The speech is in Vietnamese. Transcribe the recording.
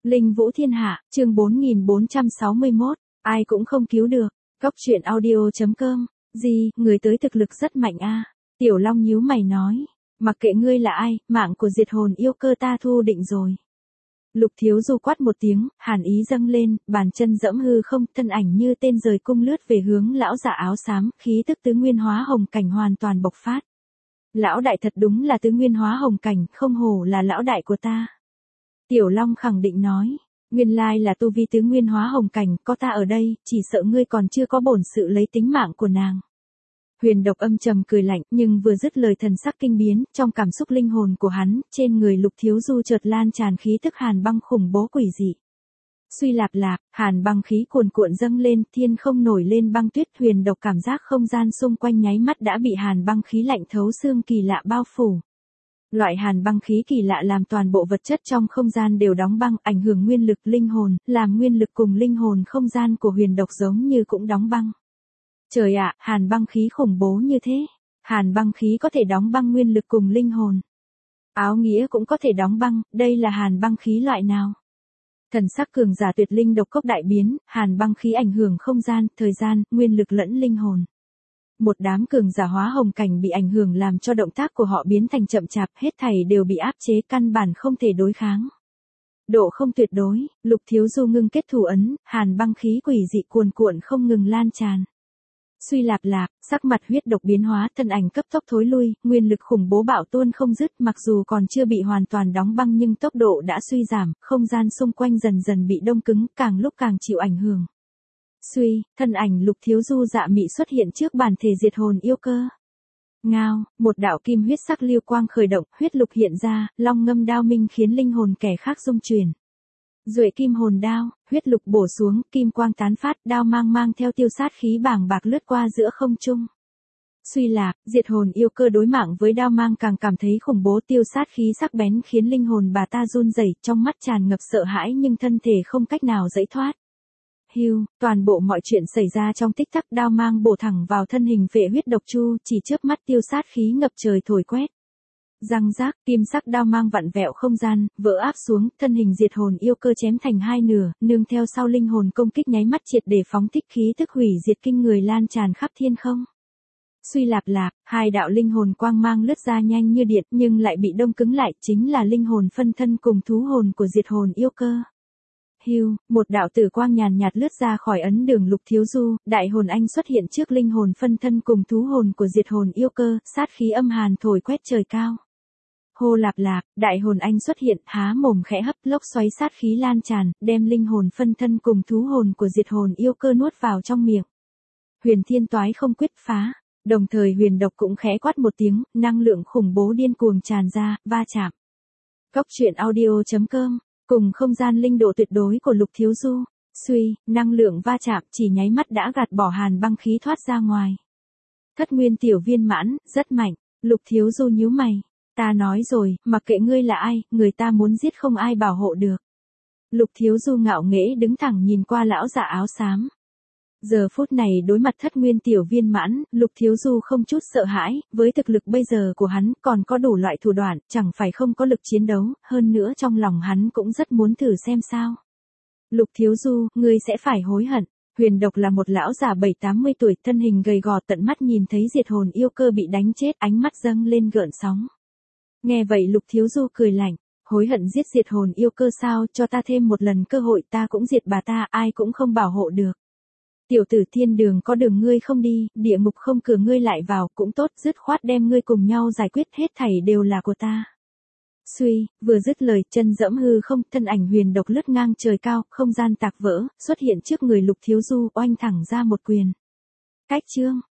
Linh Vũ Thiên Hạ, chương 4461, ai cũng không cứu được. Góc truyện audio.com. Gì, người tới thực lực rất mạnh a. Tiểu Long nhíu mày nói. Mặc kệ ngươi là ai, mạng của diệt hồn yêu cơ ta thu định rồi. Lục Thiếu Du quát một tiếng, hàn ý dâng lên, bàn chân dẫm hư không, thân ảnh như tên rời cung lướt về hướng lão giả áo xám, khí tức tứ nguyên hóa hồng cảnh hoàn toàn bộc phát. Lão đại thật đúng là tứ nguyên hóa hồng cảnh, không hổ là lão đại của ta. Tiểu Long khẳng định nói, nguyên lai là tu vi tứ nguyên hóa hồng cảnh, có ta ở đây, chỉ sợ ngươi còn chưa có bổn sự lấy tính mạng của nàng. Huyền Độc âm trầm cười lạnh, nhưng vừa dứt lời thần sắc kinh biến, trong cảm xúc linh hồn của hắn, trên người Lục Thiếu Du chợt lan tràn khí tức hàn băng khủng bố quỷ dị. Suy lạp lạp, hàn băng khí cuồn cuộn dâng lên, thiên không nổi lên băng tuyết. Huyền Độc cảm giác không gian xung quanh nháy mắt đã bị hàn băng khí lạnh thấu xương kỳ lạ bao phủ. Loại hàn băng khí kỳ lạ làm toàn bộ vật chất trong không gian đều đóng băng, ảnh hưởng nguyên lực linh hồn, làm nguyên lực cùng linh hồn không gian của Huyền Độc giống như cũng đóng băng. Trời ạ, hàn băng khí khủng bố như thế. Hàn băng khí có thể đóng băng nguyên lực cùng linh hồn. Áo nghĩa cũng có thể đóng băng, đây là hàn băng khí loại nào? Thần sắc cường giả tuyệt linh độc cốc đại biến, hàn băng khí ảnh hưởng không gian, thời gian, nguyên lực lẫn linh hồn. Một đám cường giả hóa hồng cảnh bị ảnh hưởng làm cho động tác của họ biến thành chậm chạp, hết thảy đều bị áp chế, căn bản không thể đối kháng. Độ không tuyệt đối, Lục Thiếu Du ngưng kết thủ ấn, hàn băng khí quỷ dị cuồn cuộn không ngừng lan tràn. Suy lạp lạp, sắc mặt huyết độc biến hóa, thân ảnh cấp tốc thối lui, nguyên lực khủng bố bạo tuôn không dứt, mặc dù còn chưa bị hoàn toàn đóng băng nhưng tốc độ đã suy giảm, không gian xung quanh dần dần bị đông cứng, càng lúc càng chịu ảnh hưởng. Suy, thân ảnh Lục Thiếu Du dạ mị xuất hiện trước bản thể diệt hồn yêu cơ. Ngao, một đạo kim huyết sắc lưu quang khởi động, huyết lục hiện ra, long ngâm đao minh khiến linh hồn kẻ khác rung chuyển. Duệ kim hồn đao, huyết lục bổ xuống, kim quang tán phát, đao mang theo tiêu sát khí bàng bạc lướt qua giữa không trung. Suy lạp, diệt hồn yêu cơ đối mạng với đao mang càng cảm thấy khủng bố, tiêu sát khí sắc bén khiến linh hồn bà ta run rẩy, trong mắt tràn ngập sợ hãi nhưng thân thể không cách nào giãy thoát. Hưu, toàn bộ mọi chuyện xảy ra trong tích tắc, đao mang bổ thẳng vào thân hình Vệ Huyết Độc Chu, chỉ chớp mắt tiêu sát khí ngập trời thổi quét. Răng rác, kim sắc đao mang vặn vẹo không gian, vỡ áp xuống, thân hình diệt hồn yêu cơ chém thành hai nửa, nương theo sau linh hồn công kích nháy mắt triệt để phóng thích khí tức hủy diệt kinh người lan tràn khắp thiên không. Suy lạp lạp, hai đạo linh hồn quang mang lướt ra nhanh như điện nhưng lại bị đông cứng lại, chính là linh hồn phân thân cùng thú hồn của diệt hồn yêu cơ. Hưu, một đạo tử quang nhàn nhạt lướt ra khỏi ấn đường Lục Thiếu Du, đại hồn anh xuất hiện trước linh hồn phân thân cùng thú hồn của diệt hồn yêu cơ, sát khí âm hàn thổi quét trời cao. Hô lạp lạp, đại hồn anh xuất hiện, há mồm khẽ hấp, lốc xoáy sát khí lan tràn, đem linh hồn phân thân cùng thú hồn của diệt hồn yêu cơ nuốt vào trong miệng. Huyền Thiên Toái không quyết phá, đồng thời Huyền Độc cũng khẽ quát một tiếng, năng lượng khủng bố điên cuồng tràn ra, va chạm. Góc truyện audio.com. Cùng không gian linh độ tuyệt đối của Lục Thiếu Du, suy, năng lượng va chạm chỉ nháy mắt đã gạt bỏ hàn băng khí thoát ra ngoài. Thất nguyên tiểu viên mãn, rất mạnh, Lục Thiếu Du nhíu mày. Ta nói rồi, mặc kệ ngươi là ai, người ta muốn giết không ai bảo hộ được. Lục Thiếu Du ngạo nghễ đứng thẳng nhìn qua lão giả áo xám. Giờ phút này đối mặt thất nguyên tiểu viên mãn, Lục Thiếu Du không chút sợ hãi, với thực lực bây giờ của hắn còn có đủ loại thủ đoạn, chẳng phải không có lực chiến đấu, hơn nữa trong lòng hắn cũng rất muốn thử xem sao. Lục Thiếu Du, ngươi sẽ phải hối hận. Huyền Độc là một lão già 70-80 tuổi, thân hình gầy gò, tận mắt nhìn thấy diệt hồn yêu cơ bị đánh chết, ánh mắt dâng lên gợn sóng. Nghe vậy Lục Thiếu Du cười lạnh, hối hận giết diệt hồn yêu cơ sao, cho ta thêm một lần cơ hội ta cũng diệt bà ta, ai cũng không bảo hộ được. Tiểu tử, thiên đường có đường ngươi không đi, địa ngục không cửa ngươi lại vào, cũng tốt, dứt khoát đem ngươi cùng nhau giải quyết, hết thảy đều là của ta. Suy, vừa dứt lời, chân dẫm hư không, thân ảnh Huyền Độc lướt ngang trời cao, không gian tạc vỡ, xuất hiện trước người Lục Thiếu Du, oanh thẳng ra một quyền. Cách chương,